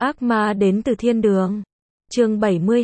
Ác ma đến từ thiên đường. Chương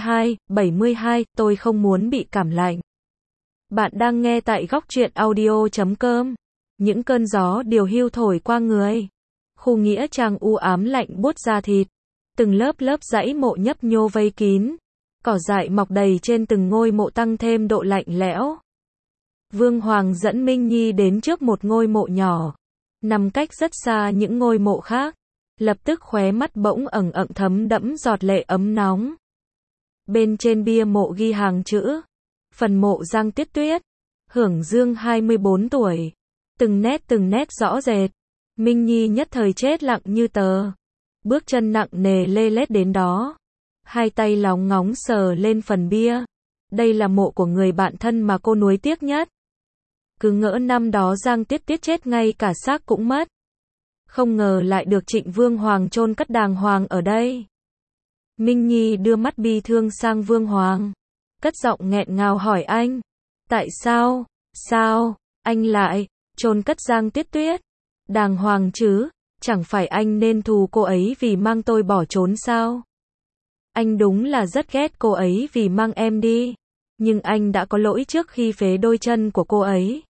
72, tôi không muốn bị cảm lạnh. Bạn đang nghe tại góc truyện audio.com. Những cơn gió điều hưu thổi qua người. Khu nghĩa trang u ám lạnh buốt da thịt. Từng lớp lớp dãy mộ nhấp nhô vây kín. Cỏ dại mọc đầy trên từng ngôi mộ tăng thêm độ lạnh lẽo. Vương Hoàng dẫn Minh Nhi đến trước một ngôi mộ nhỏ, nằm cách rất xa những ngôi mộ khác. Lập tức khóe mắt bỗng ẩn ẩn thấm đẫm giọt lệ ấm nóng. Bên trên bia mộ ghi hàng chữ: phần mộ Giang Tiết Tuyết, hưởng dương 24 tuổi. Từng nét rõ rệt. Minh Nhi nhất thời chết lặng như tờ. Bước chân nặng nề lê lết đến đó. Hai tay lóng ngóng sờ lên phần bia. Đây là mộ của người bạn thân mà cô nuối tiếc nhất. Cứ ngỡ năm đó Giang Tiết Tiết chết ngay cả xác cũng mất. Không ngờ lại được Trịnh Vương Hoàng chôn cất đàng hoàng ở đây. Minh Nhi đưa mắt bi thương sang Vương Hoàng. Cất giọng nghẹn ngào hỏi anh. Tại sao, anh lại chôn cất Giang Tiết Tuyết? Đàng hoàng chứ, chẳng phải anh nên thù cô ấy vì mang tôi bỏ trốn sao? Anh đúng là rất ghét cô ấy vì mang em đi. Nhưng anh đã có lỗi trước khi phế đôi chân của cô ấy.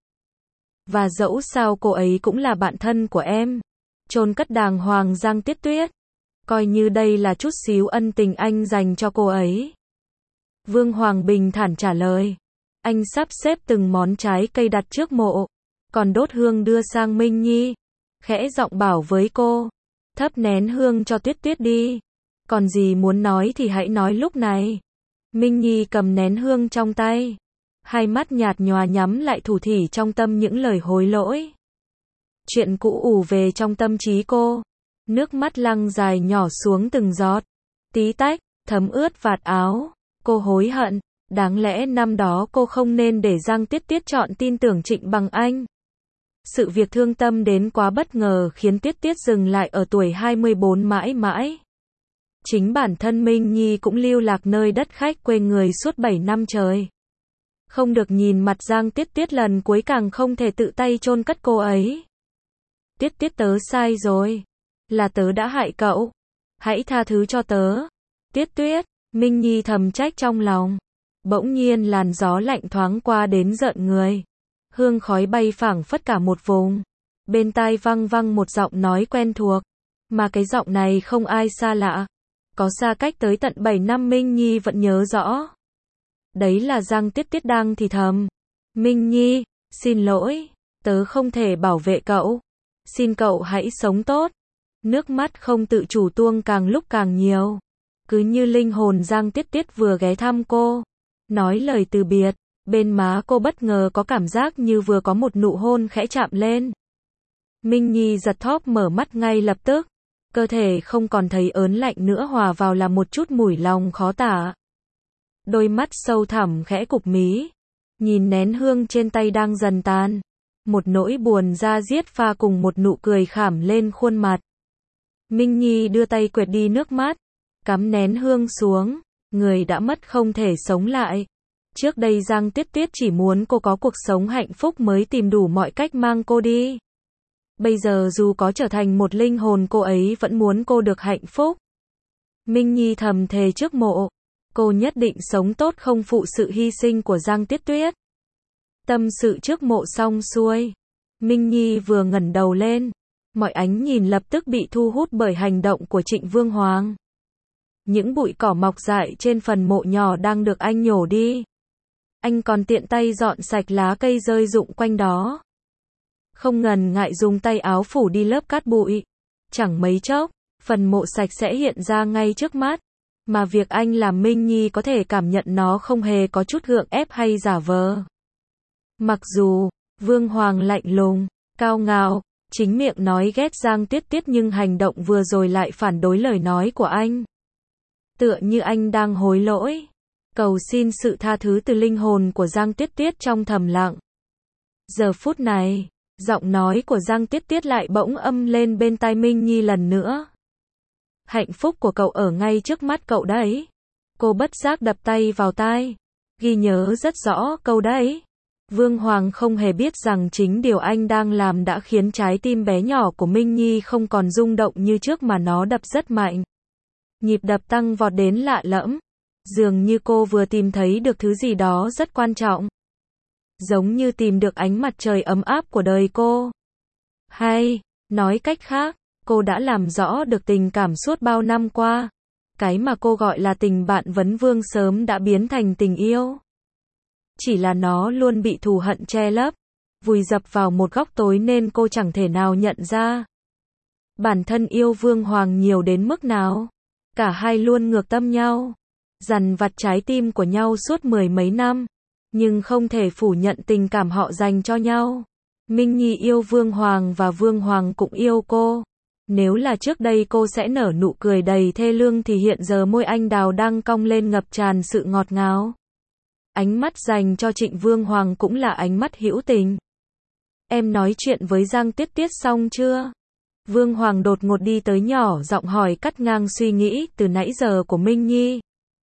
Và dẫu sao cô ấy cũng là bạn thân của em. Chôn cất đàng hoàng Giang Tiết Tuyết. Coi như đây là chút xíu ân tình anh dành cho cô ấy. Vương Hoàng bình thản trả lời. Anh sắp xếp từng món trái cây đặt trước mộ. Còn đốt hương đưa sang Minh Nhi. Khẽ giọng bảo với cô. Thắp nén hương cho Tuyết Tuyết đi. Còn gì muốn nói thì hãy nói lúc này. Minh Nhi cầm nén hương trong tay. Hai mắt nhạt nhòa nhắm lại thủ thỉ trong tâm những lời hối lỗi. Chuyện cũ ùa về trong tâm trí cô. Nước mắt lăn dài nhỏ xuống từng giọt. Tí tách, thấm ướt vạt áo. Cô hối hận. Đáng lẽ năm đó cô không nên để Giang Tiết Tiết chọn tin tưởng Trịnh bằng anh. Sự việc thương tâm đến quá bất ngờ khiến Tiết Tiết dừng lại ở tuổi 24 mãi mãi. Chính bản thân Minh Nhi cũng lưu lạc nơi đất khách quê người suốt 7 năm trời. Không được nhìn mặt Giang Tiết Tiết lần cuối, càng không thể tự tay chôn cất cô ấy. Tiết Tiết, tớ sai rồi. Là tớ đã hại cậu. Hãy tha thứ cho tớ. Tiết Tuyết, Minh Nhi thầm trách trong lòng. Bỗng nhiên làn gió lạnh thoáng qua đến rợn người. Hương khói bay phảng phất cả một vùng. Bên tai vang vang một giọng nói quen thuộc. Mà cái giọng này không ai xa lạ. Có xa cách tới tận 7 năm Minh Nhi vẫn nhớ rõ. Đấy là Giang Tiết Tiết đang thì thầm. Minh Nhi, xin lỗi, tớ không thể bảo vệ cậu. Xin cậu hãy sống tốt. Nước mắt không tự chủ tuông càng lúc càng nhiều. Cứ như linh hồn Giang Tiết Tiết vừa ghé thăm cô. Nói lời từ biệt. Bên má cô bất ngờ có cảm giác như vừa có một nụ hôn khẽ chạm lên. Minh Nhi giật thóp mở mắt ngay lập tức. Cơ thể không còn thấy ớn lạnh nữa, hòa vào là một chút mùi lòng khó tả. Đôi mắt sâu thẳm khẽ cụp mí. Nhìn nén hương trên tay đang dần tan. Một nỗi buồn da diết pha cùng một nụ cười khảm lên khuôn mặt. Minh Nhi đưa tay quệt đi nước mắt. Cắm nén hương xuống. Người đã mất không thể sống lại. Trước đây Giang Tiết Tiết chỉ muốn cô có cuộc sống hạnh phúc mới tìm đủ mọi cách mang cô đi. Bây giờ dù có trở thành một linh hồn, cô ấy vẫn muốn cô được hạnh phúc. Minh Nhi thầm thề trước mộ. Cô nhất định sống tốt không phụ sự hy sinh của Giang Tiết Tuyết. Tâm sự trước mộ xong xuôi. Minh Nhi vừa ngẩng đầu lên. Mọi ánh nhìn lập tức bị thu hút bởi hành động của Trịnh Vương Hoàng. Những bụi cỏ mọc dại trên phần mộ nhỏ đang được anh nhổ đi. Anh còn tiện tay dọn sạch lá cây rơi rụng quanh đó. Không ngần ngại dùng tay áo phủ đi lớp cát bụi. Chẳng mấy chốc, phần mộ sạch sẽ hiện ra ngay trước mắt. Mà việc anh làm Minh Nhi có thể cảm nhận nó không hề có chút gượng ép hay giả vờ. Mặc dù, Vương Hoàng lạnh lùng, cao ngạo, chính miệng nói ghét Giang Tiết Tiết nhưng hành động vừa rồi lại phản đối lời nói của anh. Tựa như anh đang hối lỗi, cầu xin sự tha thứ từ linh hồn của Giang Tiết Tiết trong thầm lặng. Giờ phút này, giọng nói của Giang Tiết Tiết lại bỗng âm lên bên tai Minh Nhi lần nữa. Hạnh phúc của cậu ở ngay trước mắt cậu đấy. Cô bất giác đập tay vào tai. Ghi nhớ rất rõ câu đấy. Vương Hoàng không hề biết rằng chính điều anh đang làm đã khiến trái tim bé nhỏ của Minh Nhi không còn rung động như trước mà nó đập rất mạnh. Nhịp đập tăng vọt đến lạ lẫm. Dường như cô vừa tìm thấy được thứ gì đó rất quan trọng. Giống như tìm được ánh mặt trời ấm áp của đời cô. Hay, nói cách khác, cô đã làm rõ được tình cảm suốt bao năm qua. Cái mà cô gọi là tình bạn vấn vương sớm đã biến thành tình yêu. Chỉ là nó luôn bị thù hận che lấp, vùi dập vào một góc tối nên cô chẳng thể nào nhận ra. Bản thân yêu Vương Hoàng nhiều đến mức nào. Cả hai luôn ngược tâm nhau, dằn vặt trái tim của nhau suốt mười mấy năm, nhưng không thể phủ nhận tình cảm họ dành cho nhau. Minh Nhi yêu Vương Hoàng và Vương Hoàng cũng yêu cô. Nếu là trước đây cô sẽ nở nụ cười đầy thê lương thì hiện giờ môi anh đào đang cong lên ngập tràn sự ngọt ngào. Ánh mắt dành cho Trịnh Vương Hoàng cũng là ánh mắt hữu tình. Em nói chuyện với Giang Tiết Tiết xong chưa? Vương Hoàng đột ngột đi tới nhỏ giọng hỏi cắt ngang suy nghĩ từ nãy giờ của Minh Nhi.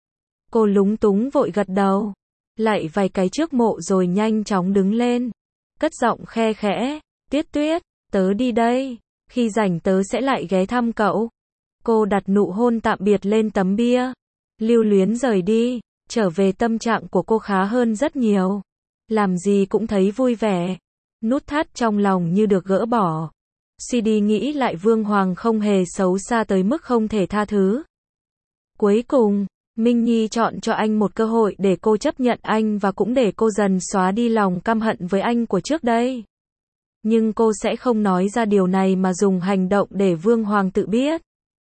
Cô lúng túng vội gật đầu, lại vài cái trước mộ rồi nhanh chóng đứng lên, cất giọng khe khẽ, Tiết Tuyết, tớ đi đây, khi rảnh tớ sẽ lại ghé thăm cậu. Cô đặt nụ hôn tạm biệt lên tấm bia, lưu luyến rời đi, trở về tâm trạng của cô khá hơn rất nhiều. Làm gì cũng thấy vui vẻ, nút thắt trong lòng như được gỡ bỏ. Suy đi nghĩ lại Vương Hoàng không hề xấu xa tới mức không thể tha thứ. Cuối cùng, Minh Nhi chọn cho anh một cơ hội để cô chấp nhận anh và cũng để cô dần xóa đi lòng căm hận với anh của trước đây. Nhưng cô sẽ không nói ra điều này mà dùng hành động để Vương Hoàng tự biết.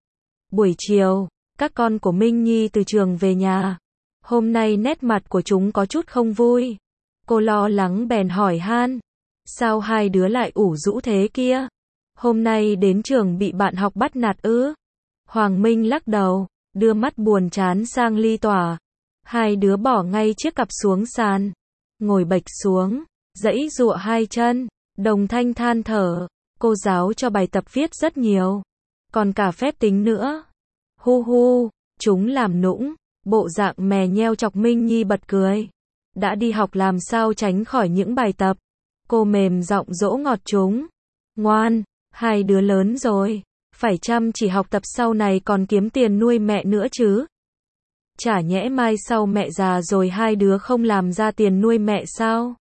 Buổi chiều, các con của Minh Nhi từ trường về nhà. Hôm nay nét mặt của chúng có chút không vui. Cô lo lắng bèn hỏi han. Sao hai đứa lại ủ rũ thế kia? Hôm nay đến trường bị bạn học bắt nạt ư? Hoàng Minh lắc đầu, đưa mắt buồn chán sang Ly Tỏa. Hai đứa bỏ ngay chiếc cặp xuống sàn, ngồi bệch xuống, giãy giụa hai chân. Đồng Thanh than thở, cô giáo cho bài tập viết rất nhiều, còn cả phép tính nữa. Hu hu, chúng làm nũng, bộ dạng mè nheo chọc Minh Nhi bật cười. Đã đi học làm sao tránh khỏi những bài tập. Cô mềm giọng dỗ ngọt chúng. Ngoan, hai đứa lớn rồi, phải chăm chỉ học tập sau này còn kiếm tiền nuôi mẹ nữa chứ. Chả nhẽ mai sau mẹ già rồi hai đứa không làm ra tiền nuôi mẹ sao?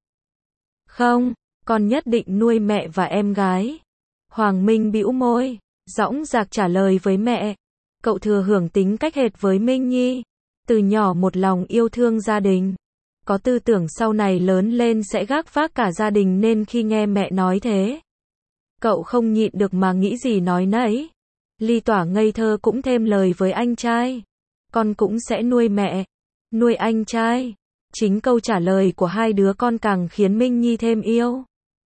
Không, con nhất định nuôi mẹ và em gái. Hoàng Minh bĩu môi, dõng dạc trả lời với mẹ. Cậu thừa hưởng tính cách hệt với Minh Nhi. Từ nhỏ một lòng yêu thương gia đình. Có tư tưởng sau này lớn lên sẽ gác vác cả gia đình nên khi nghe mẹ nói thế, cậu không nhịn được mà nghĩ gì nói nấy. Ly Tỏa ngây thơ cũng thêm lời với anh trai. Con cũng sẽ nuôi mẹ, nuôi anh trai. Chính câu trả lời của hai đứa con càng khiến Minh Nhi thêm yêu.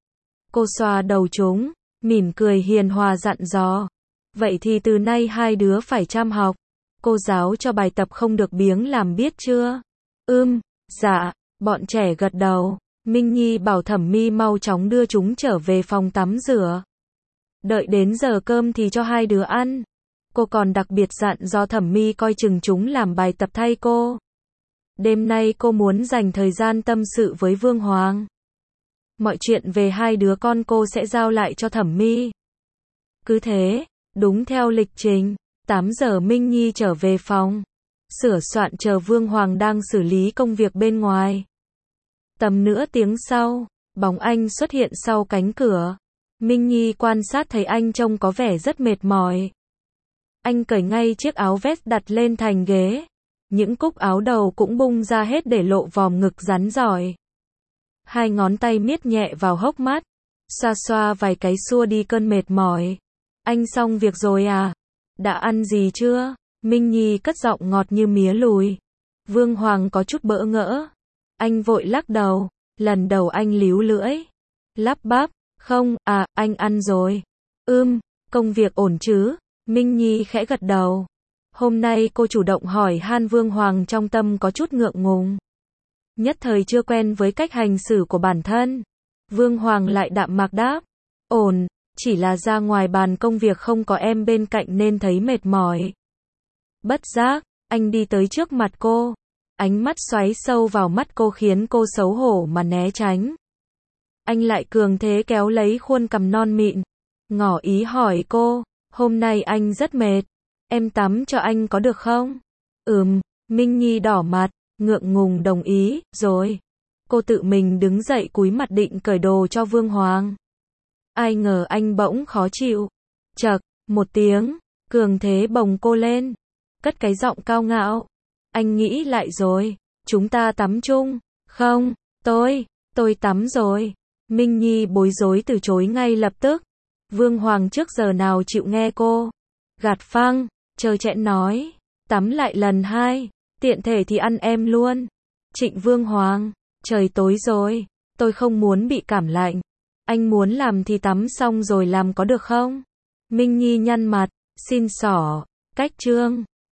Cô xoa đầu chúng, mỉm cười hiền hòa dặn dò. Vậy thì từ nay hai đứa phải chăm học. Cô giáo cho bài tập không được biếng làm biết chưa? Dạ, bọn trẻ gật đầu. Minh Nhi bảo Thẩm Mi mau chóng đưa chúng trở về phòng tắm rửa. Đợi đến giờ cơm thì cho hai đứa ăn. Cô còn đặc biệt dặn do Thẩm Mi coi chừng chúng làm bài tập thay cô. Đêm nay cô muốn dành thời gian tâm sự với Vương Hoàng. Mọi chuyện về hai đứa con cô sẽ giao lại cho Thẩm Mi. Cứ thế, đúng theo lịch trình, 8 giờ Minh Nhi trở về phòng, sửa soạn chờ Vương Hoàng đang xử lý công việc bên ngoài. Tầm nửa tiếng sau, bóng anh xuất hiện sau cánh cửa. Minh Nhi quan sát thấy anh trông có vẻ rất mệt mỏi. Anh cởi ngay chiếc áo vest đặt lên thành ghế. Những cúc áo đầu cũng bung ra hết để lộ vòm ngực rắn rỏi. Hai ngón tay miết nhẹ vào hốc mắt, xoa xoa vài cái xua đi cơn mệt mỏi. Anh xong việc rồi à? Đã ăn gì chưa? Minh Nhi cất giọng ngọt như mía lùi. Vương Hoàng có chút bỡ ngỡ. Anh vội lắc đầu. Lần đầu anh líu lưỡi, lắp bắp. Không, anh ăn rồi. Công việc ổn chứ? Minh Nhi khẽ gật đầu. Hôm nay cô chủ động hỏi han Vương Hoàng trong tâm có chút ngượng ngùng. Nhất thời chưa quen với cách hành xử của bản thân. Vương Hoàng lại đạm mạc đáp. Ổn, chỉ là ra ngoài bàn công việc không có em bên cạnh nên thấy mệt mỏi. Bất giác, anh đi tới trước mặt cô. Ánh mắt xoáy sâu vào mắt cô khiến cô xấu hổ mà né tránh. Anh lại cường thế kéo lấy khuôn cằm non mịn, ngỏ ý hỏi cô, hôm nay anh rất mệt, Em tắm cho anh có được không? Minh Nhi đỏ mặt, ngượng ngùng đồng ý, rồi. Cô tự mình đứng dậy cúi mặt định cởi đồ cho Vương Hoàng. Ai ngờ anh bỗng khó chịu. Chậc, một tiếng, cường thế bồng cô lên. Cất cái giọng cao ngạo. Anh nghĩ lại rồi, chúng ta tắm chung. Không, tôi tắm rồi. Minh Nhi bối rối từ chối ngay lập tức. Vương Hoàng trước giờ nào chịu nghe cô. Gạt phăng, trơ trẽn nói. Tắm lại lần 2, tiện thể thì ăn em luôn. Trịnh Vương Hoàng, trời tối rồi, tôi không muốn bị cảm lạnh. Anh muốn làm thì tắm xong rồi làm có được không? Minh Nhi nhăn mặt, xin xỏ, cách trương.